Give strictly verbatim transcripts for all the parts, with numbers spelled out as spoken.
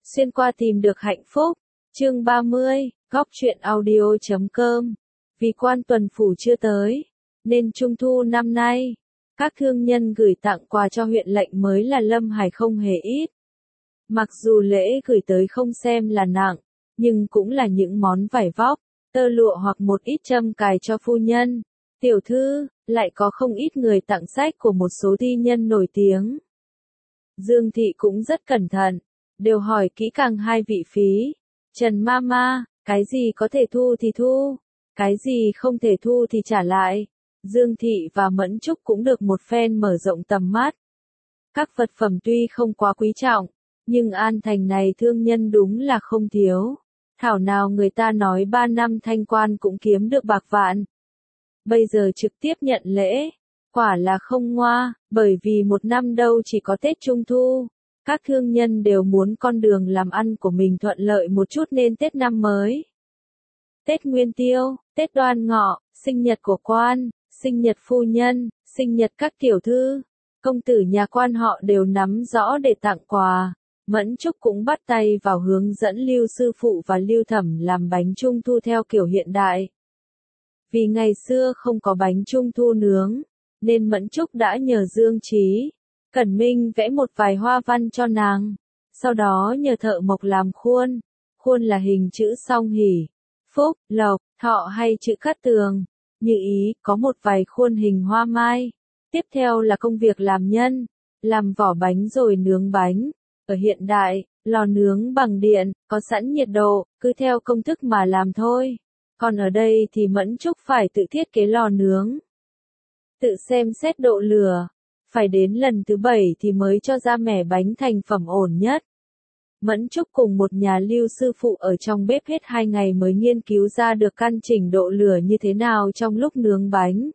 Xuyên qua tìm được hạnh phúc. Chương ba mươi, góc truyện audio chấm com. Vì quan tuần phủ chưa tới, nên trung thu năm nay, các thương nhân gửi tặng quà cho huyện lệnh mới là Lâm Hải không hề ít. Mặc dù lễ gửi tới không xem là nặng, nhưng cũng là những món vải vóc, tơ lụa hoặc một ít châm cài cho phu nhân, tiểu thư, lại có không ít người tặng sách của một số thi nhân nổi tiếng. Dương Thị cũng rất cẩn thận, đều hỏi kỹ càng hai vị phí. Trần Mama, cái gì có thể thu thì thu, cái gì không thể thu thì trả lại. Dương Thị và Mẫn Trúc cũng được một phen mở rộng tầm mắt. Các vật phẩm tuy không quá quý trọng, nhưng An Thành này thương nhân đúng là không thiếu. Thảo nào người ta nói ba năm thanh quan cũng kiếm được bạc vạn. Bây giờ trực tiếp nhận lễ, quả là không ngoa, bởi vì một năm đâu chỉ có Tết Trung Thu. Các thương nhân đều muốn con đường làm ăn của mình thuận lợi một chút nên Tết năm mới, Tết Nguyên Tiêu, Tết Đoan Ngọ, sinh nhật của quan, sinh nhật phu nhân, sinh nhật các tiểu thư, công tử nhà quan họ đều nắm rõ để tặng quà. Mẫn Trúc cũng bắt tay vào hướng dẫn Lưu sư phụ và Lưu Thẩm làm bánh trung thu theo kiểu hiện đại. Vì ngày xưa không có bánh trung thu nướng, nên Mẫn Trúc đã nhờ Dương Trí, Cẩn Minh vẽ một vài hoa văn cho nàng, sau đó nhờ thợ mộc làm khuôn. Khuôn là hình chữ song hỷ, phúc, lộc, thọ hay chữ cát tường, như ý, có một vài khuôn hình hoa mai. Tiếp theo là công việc làm nhân, làm vỏ bánh rồi nướng bánh. Ở hiện đại, lò nướng bằng điện, có sẵn nhiệt độ, cứ theo công thức mà làm thôi. Còn ở đây thì Mẫn Trúc phải tự thiết kế lò nướng, tự xem xét độ lửa, phải đến lần thứ bảy thì mới cho ra mẻ bánh thành phẩm ổn nhất. Mẫn Trúc cùng một nhà Lưu sư phụ ở trong bếp hết hai ngày mới nghiên cứu ra được căn chỉnh độ lửa như thế nào trong lúc nướng bánh.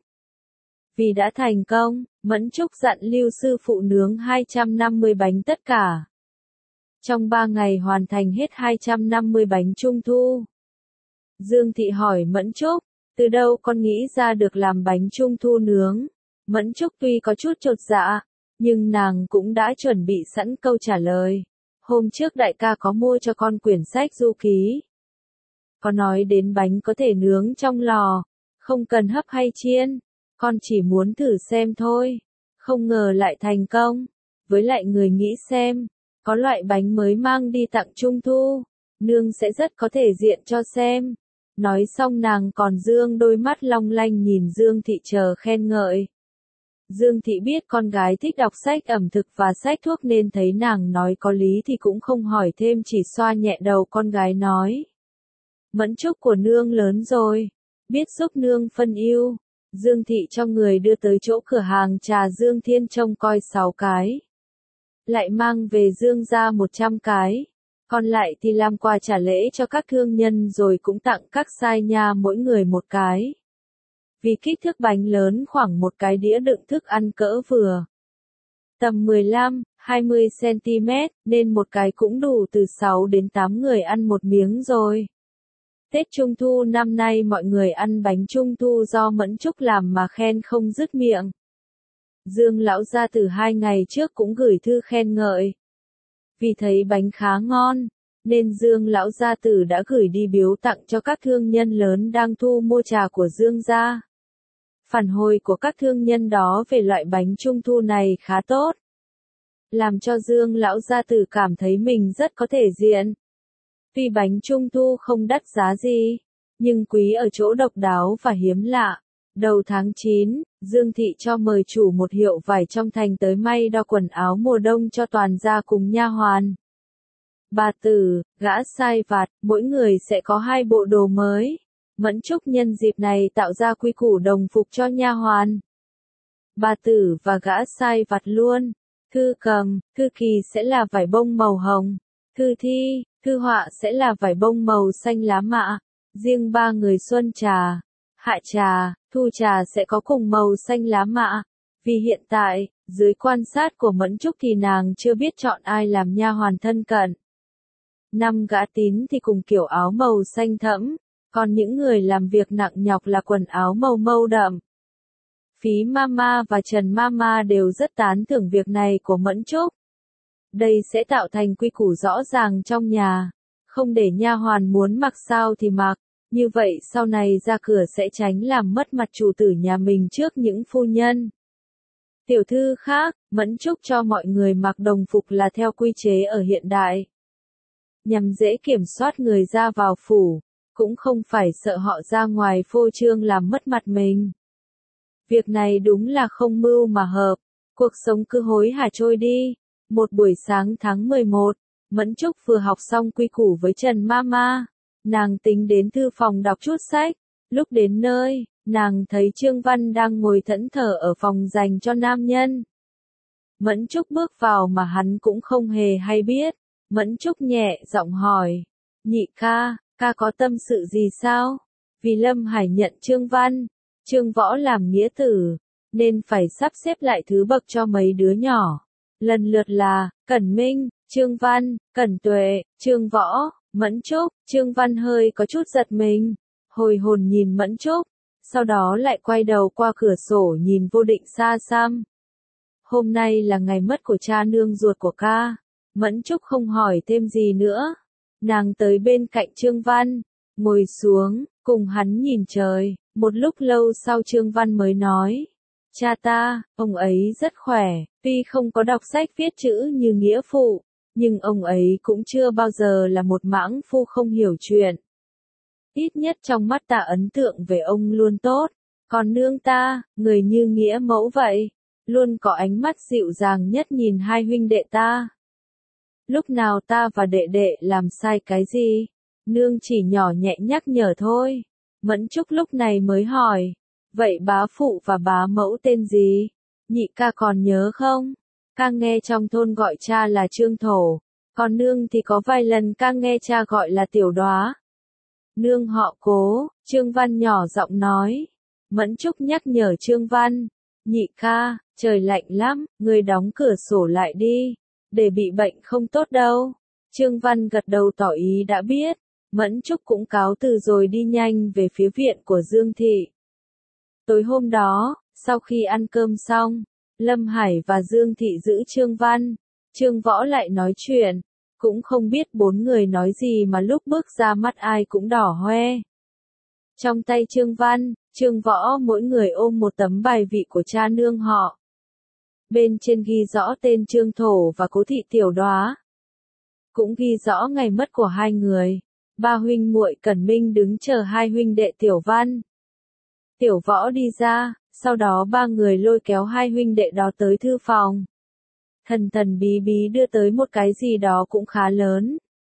Vì đã thành công, Mẫn Trúc dặn Lưu sư phụ nướng hai trăm năm mươi bánh tất cả. Trong ba ngày hoàn thành hết hai trăm năm mươi bánh trung thu. Dương Thị hỏi Mẫn Trúc, từ đâu con nghĩ ra được làm bánh trung thu nướng? Mẫn Trúc tuy có chút chột dạ, nhưng nàng cũng đã chuẩn bị sẵn câu trả lời. Hôm trước đại ca có mua cho con quyển sách du ký. Có nói đến bánh có thể nướng trong lò, không cần hấp hay chiên. Con chỉ muốn thử xem thôi. Không ngờ lại thành công. Với lại người nghĩ xem, có loại bánh mới mang đi tặng trung thu, nương sẽ rất có thể diện cho xem. Nói xong nàng còn dương đôi mắt long lanh nhìn Dương Thị chờ khen ngợi. Dương Thị biết con gái thích đọc sách ẩm thực và sách thuốc nên thấy nàng nói có lý thì cũng không hỏi thêm, chỉ xoa nhẹ đầu con gái nói. Mẫn Trúc của nương lớn rồi, biết giúp nương phân ưu. Dương Thị cho người đưa tới chỗ cửa hàng trà Dương Thiên trông coi sáu cái. Lại mang về Dương ra một trăm cái. Còn lại thì làm quà trả lễ cho các thương nhân rồi cũng tặng các sai nha mỗi người một cái. Vì kích thước bánh lớn khoảng một cái đĩa đựng thức ăn cỡ vừa, tầm mười lăm, hai mươi xăng ti mét, nên một cái cũng đủ từ sáu đến tám người ăn một miếng rồi. Tết Trung Thu năm nay mọi người ăn bánh Trung Thu do Mẫn Trúc làm mà khen không dứt miệng. Dương lão gia từ hai ngày trước cũng gửi thư khen ngợi. Vì thấy bánh khá ngon, nên Dương lão gia tử đã gửi đi biếu tặng cho các thương nhân lớn đang thu mua trà của Dương gia. Phản hồi của các thương nhân đó về loại bánh trung thu này khá tốt, làm cho Dương lão gia tử cảm thấy mình rất có thể diện. Tuy bánh trung thu không đắt giá gì, nhưng quý ở chỗ độc đáo và hiếm lạ. Đầu tháng chín, Dương Thị cho mời chủ một hiệu vải trong thành tới may đo quần áo mùa đông cho toàn gia cùng nha hoàn. Bà tử, gã sai vặt, mỗi người sẽ có hai bộ đồ mới. Mẫn Trúc nhân dịp này tạo ra quy củ đồng phục cho nha hoàn. Bà tử và gã sai vặt luôn. Thư cầm, thư kỳ sẽ là vải bông màu hồng. Thư thi, thư họa sẽ là vải bông màu xanh lá mạ. Riêng ba người xuân trà, hạ trà, thu trà sẽ có cùng màu xanh lá mạ. Vì hiện tại, dưới quan sát của Mẫn Trúc thì nàng chưa biết chọn ai làm nha hoàn thân cận. Năm gã tín thì cùng kiểu áo màu xanh thẫm, còn những người làm việc nặng nhọc là quần áo màu mâu đậm. Phí Mama và Trần Mama đều rất tán thưởng việc này của Mẫn Trúc. Đây sẽ tạo thành quy củ rõ ràng trong nhà, không để nha hoàn muốn mặc sao thì mặc, như vậy sau này ra cửa sẽ tránh làm mất mặt chủ tử nhà mình trước những phu nhân. Tiểu thư khác, Mẫn Trúc cho mọi người mặc đồng phục là theo quy chế ở hiện đại, nhằm dễ kiểm soát người ra vào phủ, cũng không phải sợ họ ra ngoài phô trương làm mất mặt mình. Việc này đúng là không mưu mà hợp, cuộc sống cứ hối hả trôi đi. Một buổi sáng tháng mười một, Mẫn Trúc vừa học xong quy củ với Trần Mama, nàng tính đến thư phòng đọc chút sách, lúc đến nơi, nàng thấy Trương Văn đang ngồi thẫn thờ ở phòng dành cho nam nhân. Mẫn Trúc bước vào mà hắn cũng không hề hay biết, Mẫn Trúc nhẹ giọng hỏi, nhị ca, ca có tâm sự gì sao? Vì Lâm Hải nhận Trương Văn, Trương Võ làm nghĩa tử, nên phải sắp xếp lại thứ bậc cho mấy đứa nhỏ. Lần lượt là, Cẩn Minh, Trương Văn, Cẩn Tuệ, Trương Võ, Mẫn Trúc. Trương Văn hơi có chút giật mình, hồi hồn nhìn Mẫn Trúc, sau đó lại quay đầu qua cửa sổ nhìn vô định xa xăm. Hôm nay là ngày mất của cha nương ruột của ca. Mẫn Trúc không hỏi thêm gì nữa. Nàng tới bên cạnh Trương Văn, ngồi xuống, cùng hắn nhìn trời. Một lúc lâu sau Trương Văn mới nói, cha ta, ông ấy rất khỏe, tuy không có đọc sách viết chữ như nghĩa phụ, nhưng ông ấy cũng chưa bao giờ là một mãng phu không hiểu chuyện. Ít nhất trong mắt ta ấn tượng về ông luôn tốt, còn nương ta, người như nghĩa mẫu vậy, luôn có ánh mắt dịu dàng nhất nhìn hai huynh đệ ta. Lúc nào ta và đệ đệ làm sai cái gì, nương chỉ nhỏ nhẹ nhắc nhở thôi. Mẫn Trúc lúc này mới hỏi, vậy bá phụ và bá mẫu tên gì? Nhị ca còn nhớ không? Ca nghe trong thôn gọi cha là Trương Thổ, còn nương thì có vài lần ca nghe cha gọi là Tiểu Đóa. Nương họ Cố, Trương Văn nhỏ giọng nói. Mẫn Trúc nhắc nhở Trương Văn, nhị ca, trời lạnh lắm, người đóng cửa sổ lại đi, để bị bệnh không tốt đâu. Trương Văn gật đầu tỏ ý đã biết. Mẫn Trúc cũng cáo từ rồi đi nhanh về phía viện của Dương Thị. Tối hôm đó, sau khi ăn cơm xong, Lâm Hải và Dương Thị giữ Trương Văn, Trương Võ lại nói chuyện, cũng không biết bốn người nói gì mà lúc bước ra mắt ai cũng đỏ hoe. Trong tay Trương Văn, Trương Võ mỗi người ôm một tấm bài vị của cha nương họ. Bên trên ghi rõ tên Trương Thổ và Cố Thị Tiểu Đóa. Cũng ghi rõ ngày mất của hai người. Ba huynh muội Cẩn Minh đứng chờ hai huynh đệ Tiểu Văn. Tiểu Võ đi ra, sau đó ba người lôi kéo hai huynh đệ đó tới thư phòng. Thần thần bí bí đưa tới một cái gì đó cũng khá lớn.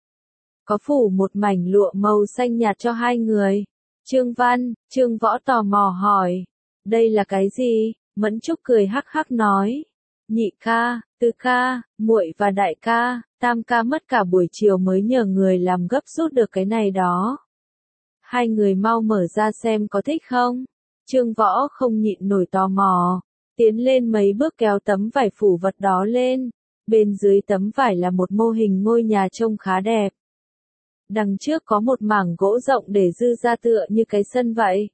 Có phủ một mảnh lụa màu xanh nhạt cho hai người. Trương Văn, Trương Võ tò mò hỏi, đây là cái gì? Mẫn Trúc cười hắc hắc nói, nhị ca, tứ ca, muội và đại ca, tam ca mất cả buổi chiều mới nhờ người làm gấp rút được cái này đó. Hai người mau mở ra xem có thích không? Trương Võ không nhịn nổi tò mò, tiến lên mấy bước kéo tấm vải phủ vật đó lên. Bên dưới tấm vải là một mô hình ngôi nhà trông khá đẹp. Đằng trước có một mảng gỗ rộng để dư ra tựa như cái sân vậy.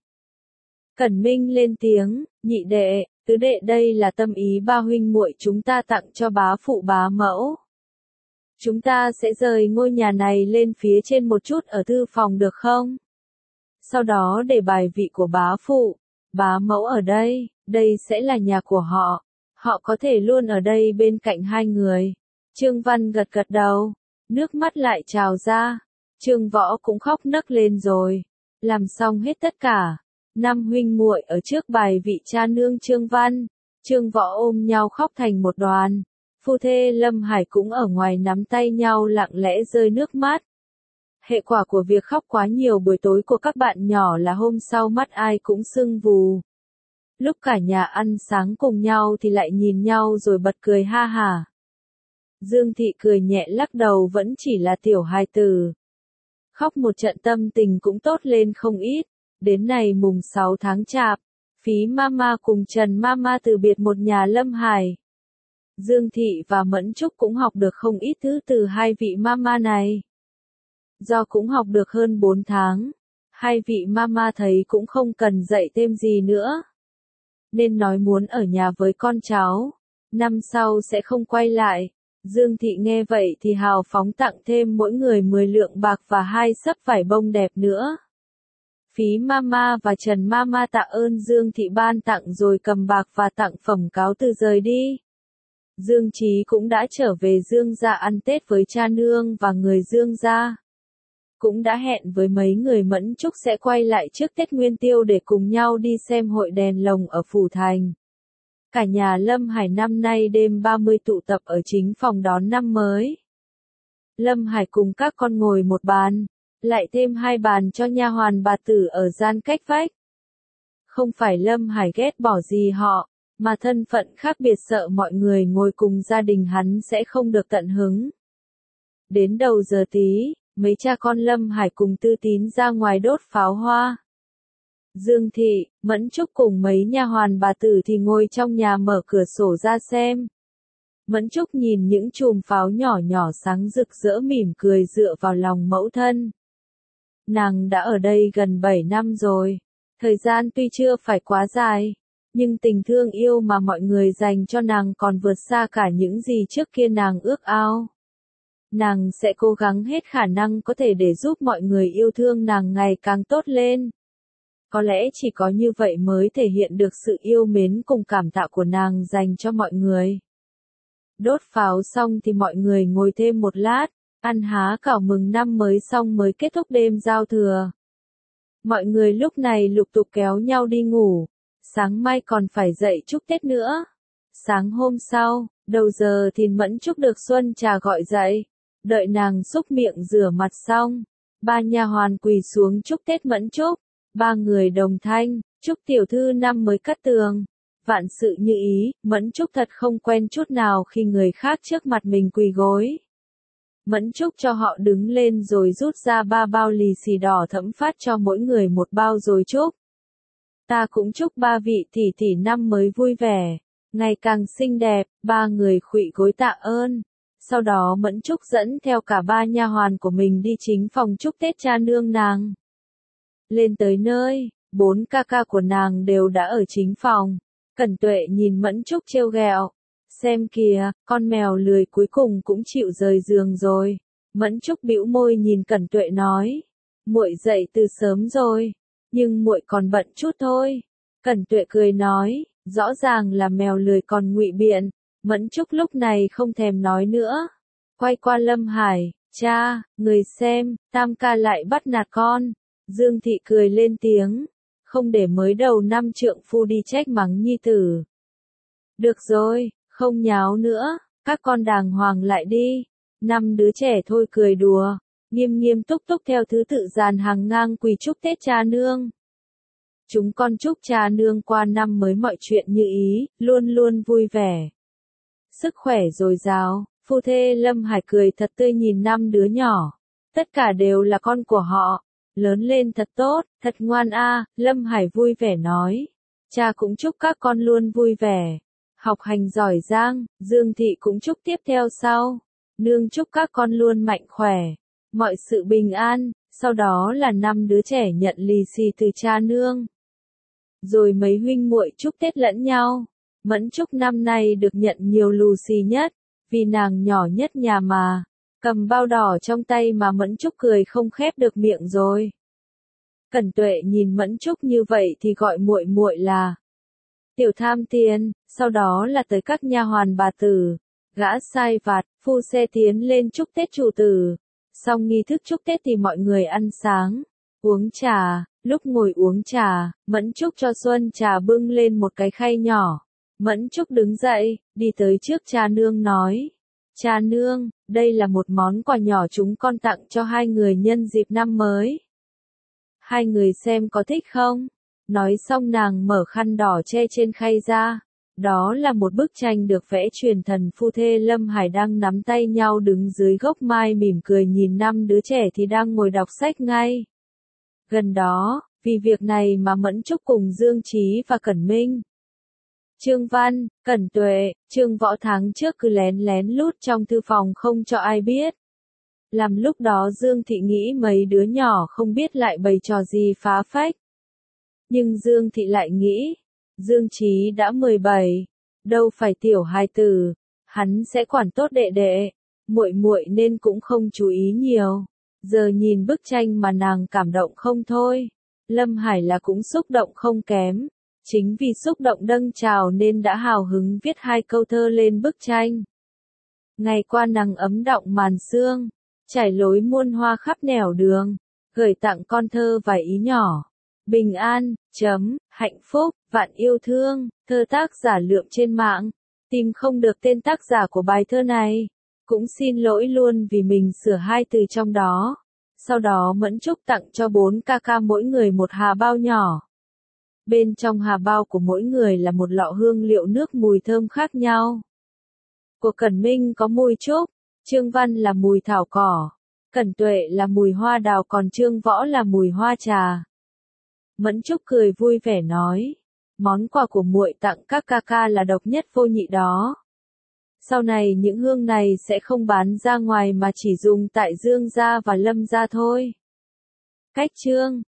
Cẩn Minh lên tiếng, nhị đệ, tứ đệ, đây là tâm ý ba huynh muội chúng ta tặng cho bá phụ bá mẫu. Chúng ta sẽ rời ngôi nhà này lên phía trên một chút ở thư phòng được không? Sau đó để bài vị của bá phụ, bá mẫu ở đây, đây sẽ là nhà của họ. Họ có thể luôn ở đây bên cạnh hai người. Trương Văn gật gật đầu, nước mắt lại trào ra. Trương Võ cũng khóc nấc lên rồi. Làm xong hết tất cả, năm huynh muội ở trước bài vị cha nương Trương Văn, Trương Võ ôm nhau khóc thành một đoàn. Phu thê Lâm Hải cũng ở ngoài nắm tay nhau lặng lẽ rơi nước mắt. Hệ quả của việc khóc quá nhiều buổi tối của các bạn nhỏ là hôm sau mắt ai cũng sưng vù. Lúc cả nhà ăn sáng cùng nhau thì lại nhìn nhau rồi bật cười ha hả. Dương Thị cười nhẹ lắc đầu, vẫn chỉ là tiểu hài tử. Khóc một trận tâm tình cũng tốt lên không ít. Đến ngày mùng sáu tháng Chạp, Phí Mama cùng Trần Mama từ biệt một nhà Lâm Hải. Dương Thị và Mẫn Trúc cũng học được không ít thứ từ hai vị Mama này. Do cũng học được hơn bốn tháng, hai vị Mama thấy cũng không cần dạy thêm gì nữa, nên nói muốn ở nhà với con cháu, năm sau sẽ không quay lại. Dương Thị nghe vậy thì hào phóng tặng thêm mỗi người mười lượng bạc và hai xấp vải bông đẹp nữa. Phí Mama và Trần Mama tạ ơn Dương Thị ban tặng rồi cầm bạc và tặng phẩm cáo từ rời đi. Dương Chí cũng đã trở về Dương gia ăn Tết với cha nương và người Dương gia. Cũng đã hẹn với mấy người Mẫn Trúc sẽ quay lại trước Tết Nguyên Tiêu để cùng nhau đi xem hội đèn lồng ở Phủ Thành. Cả nhà Lâm Hải năm nay đêm ba mươi tụ tập ở chính phòng đón năm mới. Lâm Hải cùng các con ngồi một bàn, lại thêm hai bàn cho nha hoàn bà tử ở gian cách vách. Không phải Lâm Hải ghét bỏ gì họ, mà thân phận khác biệt sợ mọi người ngồi cùng gia đình hắn sẽ không được tận hứng. Đến đầu giờ tí, mấy cha con Lâm Hải cùng Tư Tín ra ngoài đốt pháo hoa. Dương Thị, Mẫn Trúc cùng mấy nha hoàn bà tử thì ngồi trong nhà mở cửa sổ ra xem. Mẫn Trúc nhìn những chùm pháo nhỏ nhỏ sáng rực rỡ mỉm cười dựa vào lòng mẫu thân. Nàng đã ở đây gần bảy năm rồi. Thời gian tuy chưa phải quá dài, nhưng tình thương yêu mà mọi người dành cho nàng còn vượt xa cả những gì trước kia nàng ước ao. Nàng sẽ cố gắng hết khả năng có thể để giúp mọi người yêu thương nàng ngày càng tốt lên. Có lẽ chỉ có như vậy mới thể hiện được sự yêu mến cùng cảm tạ của nàng dành cho mọi người. Đốt pháo xong thì mọi người ngồi thêm một lát, ăn há cảo mừng năm mới xong mới kết thúc đêm giao thừa. Mọi người lúc này lục tục kéo nhau đi ngủ, sáng mai còn phải dậy chúc Tết nữa. Sáng hôm sau, đầu giờ thì Mẫn Trúc được Xuân Trà gọi dậy, đợi nàng xúc miệng rửa mặt xong, ba nha hoàn quỳ xuống chúc Tết Mẫn Trúc, ba người đồng thanh, chúc tiểu thư năm mới cát tường, vạn sự như ý. Mẫn Trúc thật không quen chút nào khi người khác trước mặt mình quỳ gối. Mẫn Trúc cho họ đứng lên rồi rút ra ba bao lì xì đỏ thẫm phát cho mỗi người một bao rồi chúc. Ta cũng chúc ba vị tỷ tỷ năm mới vui vẻ, ngày càng xinh đẹp. Ba người khuỵu gối tạ ơn. Sau đó Mẫn Trúc dẫn theo cả ba nha hoàn của mình đi chính phòng chúc Tết cha nương nàng. Lên tới nơi, bốn ca ca của nàng đều đã ở chính phòng. Cẩn Tuệ nhìn Mẫn Trúc trêu ghẹo. Xem kìa, con mèo lười cuối cùng cũng chịu rời giường rồi. Mẫn Trúc bĩu môi nhìn Cẩn Tuệ nói. Muội dậy từ sớm rồi, nhưng muội còn bận chút thôi. Cẩn Tuệ cười nói, rõ ràng là mèo lười còn ngụy biện. Mẫn Trúc lúc này không thèm nói nữa. Quay qua Lâm Hải, cha, người xem, Tam ca lại bắt nạt con. Dương Thị cười lên tiếng, không để mới đầu năm trượng phu đi trách mắng nhi tử. Được rồi, không nháo nữa, các con đàng hoàng lại đi. Năm đứa trẻ thôi cười đùa, nghiêm nghiêm túc túc theo thứ tự dàn hàng ngang quỳ chúc Tết cha nương. Chúng con chúc cha nương qua năm mới mọi chuyện như ý, luôn luôn vui vẻ. Sức khỏe dồi dào, phu thê Lâm Hải cười thật tươi nhìn năm đứa nhỏ. Tất cả đều là con của họ. Lớn lên thật tốt, thật ngoan a. Lâm Hải vui vẻ nói. Cha cũng chúc các con luôn vui vẻ, học hành giỏi giang. Dương Thị cũng chúc tiếp theo sau. Nương chúc các con luôn mạnh khỏe, mọi sự bình an. Sau đó là năm đứa trẻ nhận lì xì từ cha nương. Rồi mấy huynh muội chúc Tết lẫn nhau. Mẫn Trúc năm nay được nhận nhiều lù xì nhất, vì nàng nhỏ nhất nhà mà. Cầm bao đỏ trong tay mà Mẫn Trúc cười không khép được miệng rồi. Cẩn Tuệ nhìn Mẫn Trúc như vậy thì gọi muội muội là Tiểu Tham Tiền, sau đó là tới các nha hoàn bà tử, gã sai vặt, phu xe tiến lên chúc Tết chủ tử. Xong nghi thức chúc Tết thì mọi người ăn sáng, uống trà. Lúc ngồi uống trà, Mẫn Trúc cho Xuân Trà bưng lên một cái khay nhỏ. Mẫn Trúc đứng dậy, đi tới trước cha nương nói. Cha nương, đây là một món quà nhỏ chúng con tặng cho hai người nhân dịp năm mới. Hai người xem có thích không? Nói xong nàng mở khăn đỏ che trên khay ra. Đó là một bức tranh được vẽ truyền thần phu thê Lâm Hải đang nắm tay nhau đứng dưới gốc mai mỉm cười nhìn năm đứa trẻ thì đang ngồi đọc sách ngay. Gần đó, vì việc này mà Mẫn Trúc cùng Dương Chí và Cẩn Minh, Trương Văn, Cẩn Tuệ, Trương Võ tháng trước cứ lén lén lút trong thư phòng không cho ai biết. Làm lúc đó Dương Thị nghĩ mấy đứa nhỏ không biết lại bày trò gì phá phách. Nhưng Dương Thị lại nghĩ, Dương Chí đã mười bảy, đâu phải tiểu hài tử, hắn sẽ quản tốt đệ đệ, muội muội nên cũng không chú ý nhiều. Giờ nhìn bức tranh mà nàng cảm động không thôi. Lâm Hải là cũng xúc động không kém. Chính vì xúc động dâng trào nên đã hào hứng viết hai câu thơ lên bức tranh. Ngày qua nắng ấm đọng màn sương, trải lối muôn hoa khắp nẻo đường, gửi tặng con thơ vài ý nhỏ. Bình an, chấm, hạnh phúc, vạn yêu thương, thơ tác giả lượm trên mạng. Tìm không được tên tác giả của bài thơ này. Cũng xin lỗi luôn vì mình sửa hai từ trong đó. Sau đó Mẫn Trúc tặng cho bốn ca ca mỗi người một hà bao nhỏ. Bên trong hà bao của mỗi người là một lọ hương liệu nước mùi thơm khác nhau. Của Cẩn Minh có mùi trúc, Trương Văn là mùi thảo cỏ, Cẩn Tuệ là mùi hoa đào, còn Trương Võ là mùi hoa trà. Mẫn Trúc cười vui vẻ nói, món quà của muội tặng các ca ca là độc nhất vô nhị đó. Sau này những hương này sẽ không bán ra ngoài mà chỉ dùng tại Dương gia và Lâm gia thôi. Cách chương